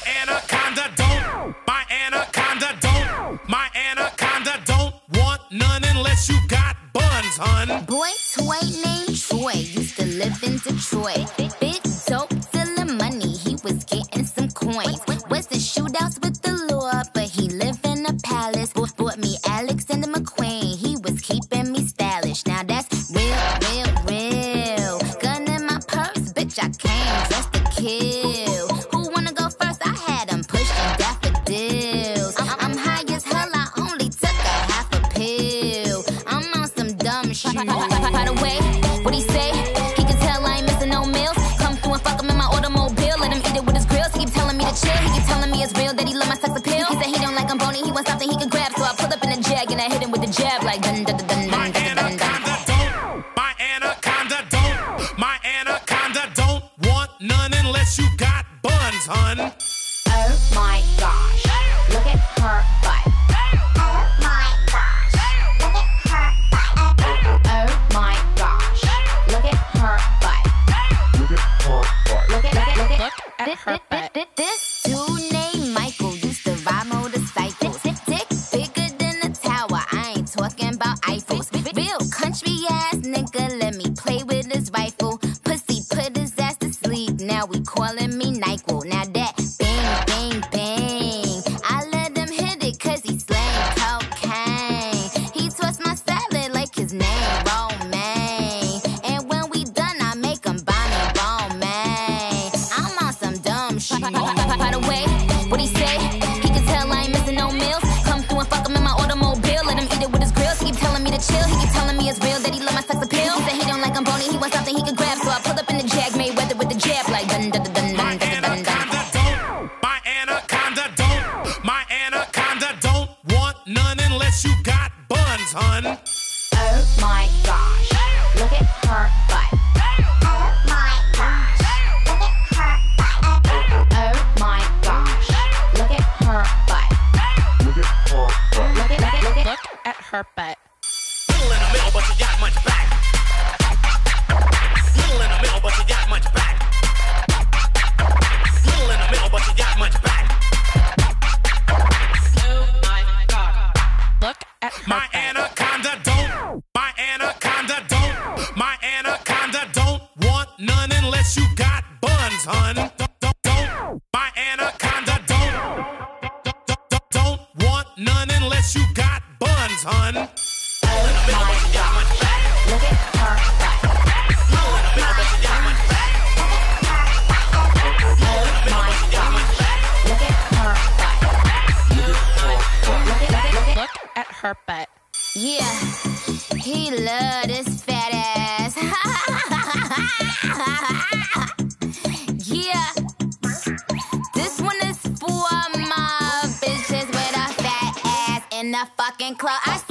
My anaconda don't want none unless you got buns, hun. Boy toy named Troy used to live in Detroit. Big dope dealing money, he was getting some coins. Was the shootouts with the law, but he lived in a palace. Bought me Alexander McQueen, he was keeping me stylish. Now that's real. Gun in my purse, bitch, I came just to kill. Who wanna go first? I had him pushing daffodils. I'm high as hell, I only took a half a pill. I'm on some dumb shit. By the way, what he say? He can tell I ain't missing no meals. Come through and fuck him in my automobile. Let him eat it with his grills. He keep telling me to chill. He keep telling me it's real that he love my sex appeal. He said he don't like I'm bony, he wants something he can grab. So I pull up in a jag and I hit him with the jab like dun dun dun dun dun dun dun. My anaconda don't want none unless you got buns, hun. Oh my gosh, look at her butt. Oh my gosh, look at her butt. Oh my gosh, look at her butt. Look at her butt. This dude named Michael used to ride motorcycles. Dick bigger than a tower, I ain't talking about Eiffels. Real country ass nigga, let me play with his rifle. Pussy put his ass to sleep, now we calling me NyQuil. Now that bang, bang, bang, I let him hit it cause he slang cocaine. He twists my salad like his name Romaine. And when we done, I make him buy me Romaine. I'm on some dumb shit. By the way, what he say? He can tell I ain't missing no meals. Come through and fuck him in my automobile. Let him eat it with his grills. He keep telling me to chill. He keep telling me it's real that he love my sex appeal. He said he don't like I'm bony, he wants something he can grab. So I pull up in the jag, Mayweather with the jab like dun dun dun dun dun dun dun dun. My anaconda don't want none unless you got buns, hun. Oh my gosh, look at her butt. Oh my gosh, look at her butt. Oh my gosh, look at her butt. Look at her butt. Little in the middle, but you got much back. Little in the middle, but you got much back. Little in the middle, but you got much back. Oh my God. Look at her My anaconda don't want none unless you got buns, hun. My anaconda don't want none unless you got buns, hun. Oh my gosh, look at her butt. Oh my gosh, look at her butt. Look at her butt. Yeah, he love this fat ass. Yeah, this one is for my bitches with a fat ass in the fucking club.